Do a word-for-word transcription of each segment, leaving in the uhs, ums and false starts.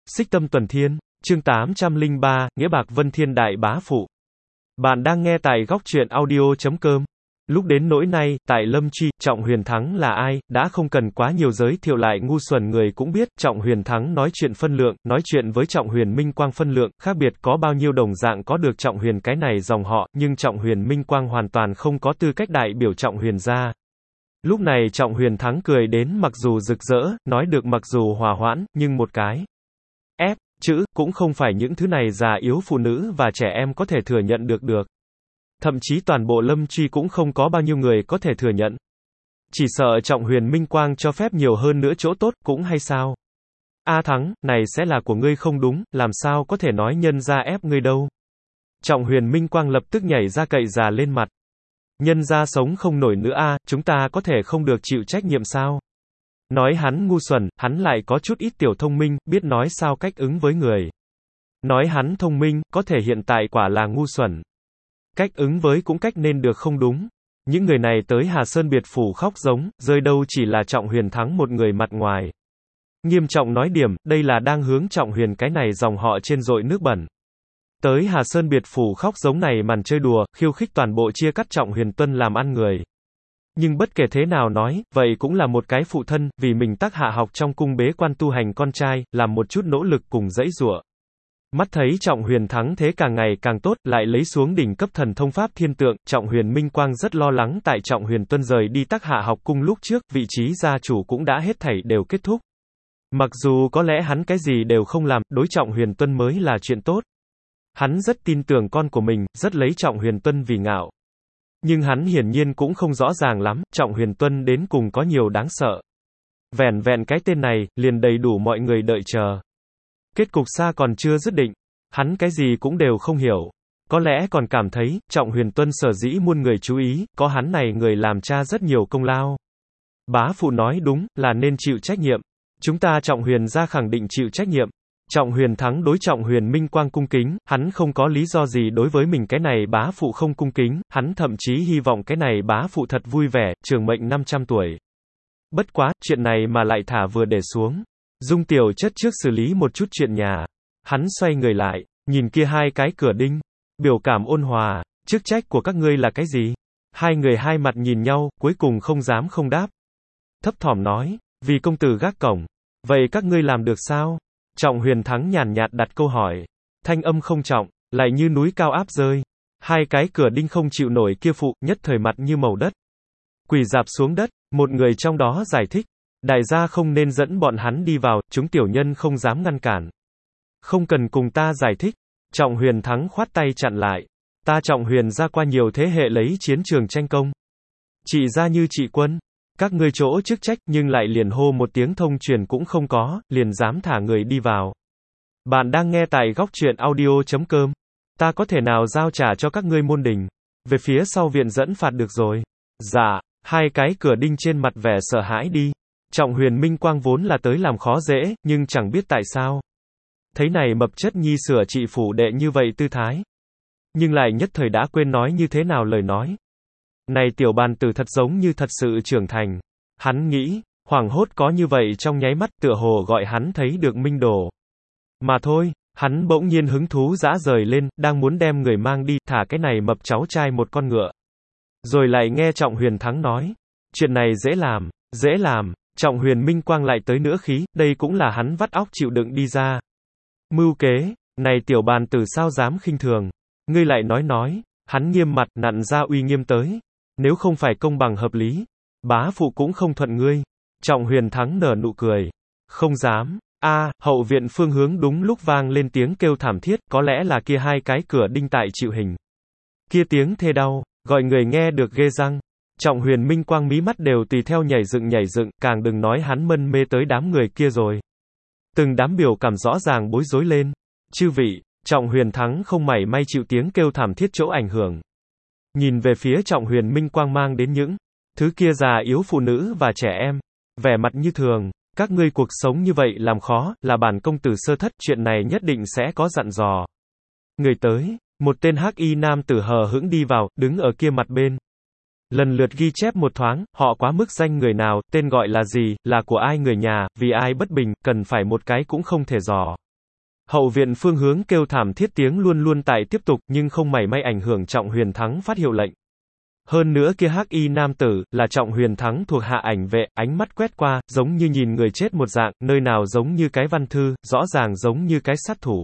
Xích Tâm Tuần Thiên, chương tám trăm lẻ ba, Nghĩa Bạc Vân Thiên Đại Bá Phụ. Bạn đang nghe tại góc truyện audio chấm com. Lúc đến nỗi này, tại Lâm Truy, Trọng Huyền Thắng là ai, đã không cần quá nhiều giới thiệu lại ngu xuẩn người cũng biết, Trọng Huyền Thắng nói chuyện phân lượng, nói chuyện với Trọng Huyền Minh Quang phân lượng, khác biệt có bao nhiêu đồng dạng có được Trọng Huyền cái này dòng họ, nhưng Trọng Huyền Minh Quang hoàn toàn không có tư cách đại biểu Trọng Huyền ra. Lúc này Trọng Huyền Thắng cười đến mặc dù rực rỡ, nói được mặc dù hòa hoãn, nhưng một cái ép chữ, cũng không phải những thứ này già yếu phụ nữ và trẻ em có thể thừa nhận được được. Thậm chí toàn bộ Lâm Truy cũng không có bao nhiêu người có thể thừa nhận. Chỉ sợ Trọng Huyền Minh Quang cho phép nhiều hơn nữa chỗ tốt, cũng hay sao? A Thắng, này sẽ là của ngươi không đúng, làm sao có thể nói nhân ra ép ngươi đâu? Trọng Huyền Minh Quang lập tức nhảy ra cậy già lên mặt. Nhân ra sống không nổi nữa a, chúng ta có thể không được chịu trách nhiệm sao? Nói hắn ngu xuẩn, hắn lại có chút ít tiểu thông minh, biết nói sao cách ứng với người. Nói hắn thông minh, có thể hiện tại quả là ngu xuẩn. Cách ứng với cũng cách nên được không đúng. Những người này tới Hà Sơn biệt phủ khóc giống, rơi đâu chỉ là Trọng Huyền Thắng một người mặt ngoài. Nghiêm trọng nói điểm, đây là đang hướng Trọng Huyền cái này dòng họ trên dội nước bẩn. Tới Hà Sơn biệt phủ khóc giống này màn chơi đùa, khiêu khích toàn bộ chia cắt Trọng Huyền Tuân làm ăn người. Nhưng bất kể thế nào nói, vậy cũng là một cái phụ thân, vì mình tác hạ học trong cung bế quan tu hành con trai, làm một chút nỗ lực cùng dãy giụa. Mắt thấy Trọng Huyền Thắng thế càng ngày càng tốt, lại lấy xuống đỉnh cấp thần thông pháp thiên tượng, Trọng Huyền Minh Quang rất lo lắng tại Trọng Huyền Tuân rời đi tác hạ học cung lúc trước, vị trí gia chủ cũng đã hết thảy đều kết thúc. Mặc dù có lẽ hắn cái gì đều không làm, đối Trọng Huyền Tuân mới là chuyện tốt. Hắn rất tin tưởng con của mình, rất lấy Trọng Huyền Tuân vì ngạo. Nhưng hắn hiển nhiên cũng không rõ ràng lắm, Trọng Huyền Tuân đến cùng có nhiều đáng sợ. Vẻn vẹn cái tên này, liền đầy đủ mọi người đợi chờ. Kết cục xa còn chưa dứt định. Hắn cái gì cũng đều không hiểu. Có lẽ còn cảm thấy, Trọng Huyền Tuân sở dĩ muôn người chú ý, có hắn này người làm cha rất nhiều công lao. Bá phụ nói đúng, là nên chịu trách nhiệm. Chúng ta Trọng Huyền ra khẳng định chịu trách nhiệm. Trọng Huyền Thắng đối Trọng Huyền Minh Quang cung kính, hắn không có lý do gì đối với mình cái này bá phụ không cung kính, hắn thậm chí hy vọng cái này bá phụ thật vui vẻ, trường mệnh năm trăm tuổi. Bất quá, chuyện này mà lại thả vừa để xuống. Dung tiểu chất trước xử lý một chút chuyện nhà. Hắn xoay người lại, nhìn kia hai cái cửa đinh. Biểu cảm ôn hòa, chức trách của các ngươi là cái gì? Hai người hai mặt nhìn nhau, cuối cùng không dám không đáp. Thấp thỏm nói, vì công tử gác cổng. Vậy các ngươi làm được sao? Trọng Huyền Thắng nhàn nhạt đặt câu hỏi. Thanh âm không trọng, lại như núi cao áp rơi. Hai cái cửa đinh không chịu nổi kia phụ, nhất thời mặt như màu đất. Quỳ dạp xuống đất, một người trong đó giải thích. Đại gia không nên dẫn bọn hắn đi vào, chúng tiểu nhân không dám ngăn cản. Không cần cùng ta giải thích. Trọng Huyền Thắng khoát tay chặn lại. Ta Trọng Huyền ra qua nhiều thế hệ lấy chiến trường tranh công. Trị ra như trị quân. Các ngươi chỗ chức trách nhưng lại liền hô một tiếng thông truyền cũng không có, liền dám thả người đi vào. Bạn đang nghe tại góc truyện audio chấm com. Ta có thể nào giao trả cho các ngươi môn đình. Về phía sau viện dẫn phạt được rồi. Dạ, hai cái cửa đinh trên mặt vẻ sợ hãi đi. Trọng Huyền Minh Quang vốn là tới làm khó dễ, nhưng chẳng biết tại sao. Thấy này mập chất nhi sửa trị phủ đệ như vậy tư thái. Nhưng lại nhất thời đã quên nói như thế nào lời nói. Này tiểu bàn tử thật giống như thật sự trưởng thành. Hắn nghĩ, hoảng hốt có như vậy trong nháy mắt tựa hồ gọi hắn thấy được minh đồ. Mà thôi, hắn bỗng nhiên hứng thú dã rời lên, đang muốn đem người mang đi, thả cái này mập cháu trai một con ngựa. Rồi lại nghe Trọng Huyền Thắng nói, chuyện này dễ làm, dễ làm. Trọng Huyền Minh Quang lại tới nữa khí, đây cũng là hắn vắt óc chịu đựng đi ra. Mưu kế, này tiểu bàn tử sao dám khinh thường. Ngươi lại nói nói, hắn nghiêm mặt, nặn ra uy nghiêm tới. Nếu không phải công bằng hợp lý, bá phụ cũng không thuận ngươi. Trọng Huyền Thắng nở nụ cười. Không dám. A, hậu viện phương hướng đúng lúc vang lên tiếng kêu thảm thiết, có lẽ là kia hai cái cửa đinh tại chịu hình. Kia tiếng thê đau, gọi người nghe được ghê răng. Trọng Huyền Minh Quang mí mắt đều tùy theo nhảy dựng nhảy dựng, càng đừng nói hắn mân mê tới đám người kia rồi. Từng đám biểu cảm rõ ràng bối rối lên. Chư vị, Trọng Huyền Thắng không mảy may chịu tiếng kêu thảm thiết chỗ ảnh hưởng. Nhìn về phía Trọng Huyền Minh Quang mang đến những thứ kia già yếu phụ nữ và trẻ em, vẻ mặt như thường, các ngươi cuộc sống như vậy làm khó, là bản công tử sơ thất, chuyện này nhất định sẽ có dặn dò. Người tới, một tên hắc y nam tử hờ hững đi vào, đứng ở kia mặt bên. Lần lượt ghi chép một thoáng, họ quá mức danh người nào, tên gọi là gì, là của ai người nhà, vì ai bất bình, cần phải một cái cũng không thể dò. Hậu viện phương hướng kêu thảm thiết tiếng luôn luôn tại tiếp tục, nhưng không mảy may ảnh hưởng Trọng Huyền Thắng phát hiệu lệnh. Hơn nữa kia hắc y nam tử, là Trọng Huyền Thắng thuộc hạ ảnh vệ, ánh mắt quét qua, giống như nhìn người chết một dạng, nơi nào giống như cái văn thư, rõ ràng giống như cái sát thủ.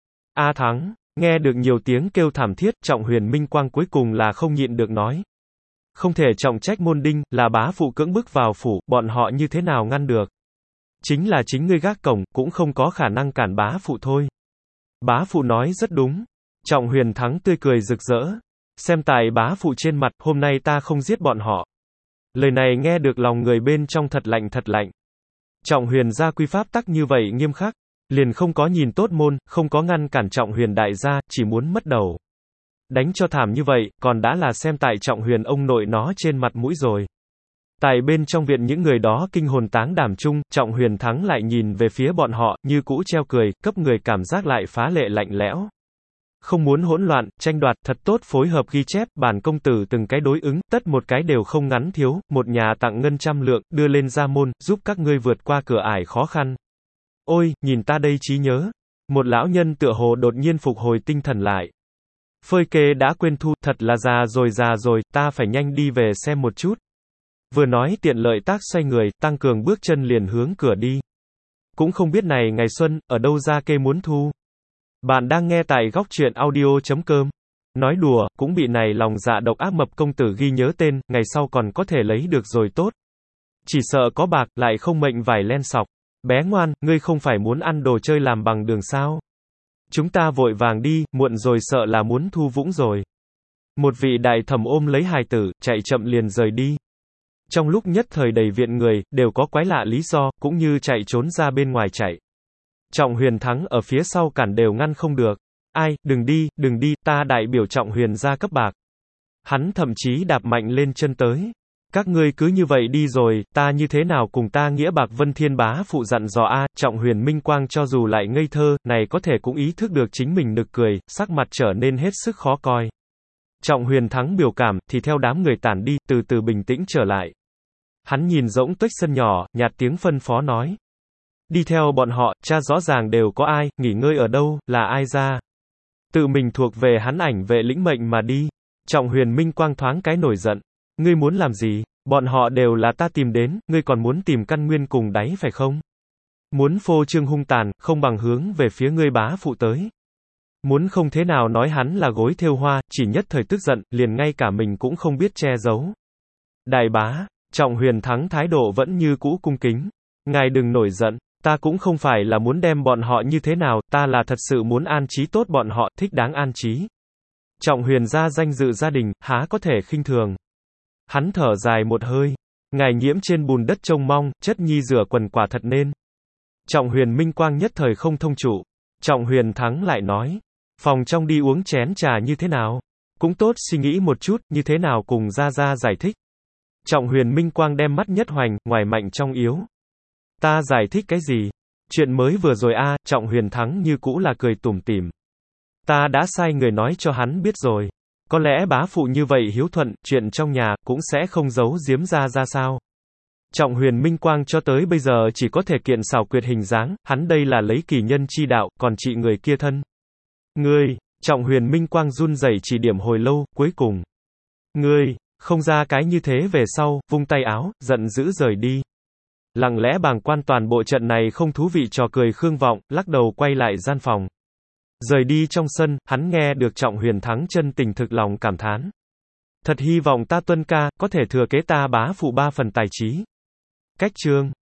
A Thắng, nghe được nhiều tiếng kêu thảm thiết, Trọng Huyền Minh Quang cuối cùng là không nhịn được nói. Không thể trọng trách môn đinh, là bá phụ cưỡng bức vào phủ, bọn họ như thế nào ngăn được. Chính là chính ngươi gác cổng, cũng không có khả năng cản bá phụ thôi. Bá phụ nói rất đúng. Trọng Huyền Thắng tươi cười rực rỡ. Xem tài bá phụ trên mặt, hôm nay ta không giết bọn họ. Lời này nghe được lòng người bên trong thật lạnh thật lạnh. Trọng Huyền gia quy pháp tắc như vậy nghiêm khắc. Liền không có nhìn tốt môn, không có ngăn cản Trọng Huyền đại gia, chỉ muốn mất đầu. Đánh cho thảm như vậy, còn đã là xem tại Trọng Huyền ông nội nó trên mặt mũi rồi. Tại bên trong viện những người đó kinh hồn táng đảm chung, Trọng Huyền Thắng lại nhìn về phía bọn họ, như cũ treo cười, cấp người cảm giác lại phá lệ lạnh lẽo. Không muốn hỗn loạn, tranh đoạt, thật tốt phối hợp ghi chép, bản công tử từng cái đối ứng, tất một cái đều không ngắn thiếu, một nhà tặng ngân trăm lượng, đưa lên ra môn, giúp các ngươi vượt qua cửa ải khó khăn. Ôi, nhìn ta đây trí nhớ. Một lão nhân tựa hồ đột nhiên phục hồi tinh thần lại. Phơi kê đã quên thu, thật là già rồi già rồi, ta phải nhanh đi về xem một chút. Vừa nói tiện lợi tác xoay người, tăng cường bước chân liền hướng cửa đi. Cũng không biết này ngày xuân, ở đâu ra kê muốn thu. Bạn đang nghe tại góc truyện audio chấm com. Nói đùa, cũng bị này lòng dạ độc ác mập công tử ghi nhớ tên, ngày sau còn có thể lấy được rồi tốt. Chỉ sợ có bạc, lại không mệnh vải len sọc. Bé ngoan, ngươi không phải muốn ăn đồ chơi làm bằng đường sao? Chúng ta vội vàng đi, muộn rồi sợ là muốn thu vũng rồi. Một vị đại thẩm ôm lấy hài tử, chạy chậm liền rời đi. Trong lúc nhất thời đầy viện người, đều có quái lạ lý do, cũng như chạy trốn ra bên ngoài chạy. Trọng Huyền Thắng ở phía sau cản đều ngăn không được. Ai, đừng đi, đừng đi, ta đại biểu Trọng Huyền gia cấp bạc. Hắn thậm chí đạp mạnh lên chân tới. Các ngươi cứ như vậy đi rồi, ta như thế nào cùng ta nghĩa bạc Vân Thiên bá phụ dặn dò a. Trọng Huyền Minh Quang cho dù lại ngây thơ, này có thể cũng ý thức được chính mình nực cười, sắc mặt trở nên hết sức khó coi. Trọng Huyền Thắng biểu cảm, thì theo đám người tản đi, từ từ bình tĩnh trở lại. Hắn nhìn rỗng tuếch sân nhỏ, nhạt tiếng phân phó nói. Đi theo bọn họ, cha rõ ràng đều có ai, nghỉ ngơi ở đâu, là ai ra. Tự mình thuộc về hắn ảnh vệ lĩnh mệnh mà đi. Trọng Huyền Minh Quang thoáng cái nổi giận. Ngươi muốn làm gì? Bọn họ đều là ta tìm đến, ngươi còn muốn tìm căn nguyên cùng đáy phải không? Muốn phô trương hung tàn, không bằng hướng về phía ngươi bá phụ tới. Muốn không thế nào nói hắn là gối thêu hoa, chỉ nhất thời tức giận, liền ngay cả mình cũng không biết che giấu. Đại bá, Trọng Huyền Thắng thái độ vẫn như cũ cung kính. Ngài đừng nổi giận, ta cũng không phải là muốn đem bọn họ như thế nào, ta là thật sự muốn an trí tốt bọn họ, thích đáng an trí. Trọng Huyền gia danh dự gia đình, há có thể khinh thường. Hắn thở dài một hơi. Ngài nhiễm trên bùn đất trông mong, chất nhi rửa quần quả thật nên. Trọng Huyền Minh Quang nhất thời không thông trụ. Trọng Huyền Thắng lại nói. Phòng trong đi uống chén trà như thế nào? Cũng tốt suy nghĩ một chút, như thế nào cùng ra ra giải thích. Trọng Huyền Minh Quang đem mắt nhất hoành, ngoài mạnh trong yếu. Ta giải thích cái gì? Chuyện mới vừa rồi a. Trọng Huyền Thắng như cũ là cười tủm tỉm. Ta đã sai người nói cho hắn biết rồi. Có lẽ bá phụ như vậy hiếu thuận, chuyện trong nhà, cũng sẽ không giấu giếm ra ra sao. Trọng Huyền Minh Quang cho tới bây giờ chỉ có thể kiện xảo quyệt hình dáng, hắn đây là lấy kỳ nhân chi đạo, còn trị người kia thân. Ngươi, Trọng Huyền Minh Quang run rẩy chỉ điểm hồi lâu, cuối cùng. Ngươi, không ra cái như thế về sau, vung tay áo, giận dữ rời đi. Lặng lẽ bàng quan toàn bộ trận này không thú vị trò cười Khương Vọng, lắc đầu quay lại gian phòng. Rời đi trong sân, hắn nghe được Trọng Huyền Thắng chân tình thực lòng cảm thán. Thật hy vọng ta Tuân ca, có thể thừa kế ta bá phụ ba phần tài trí. Cách chương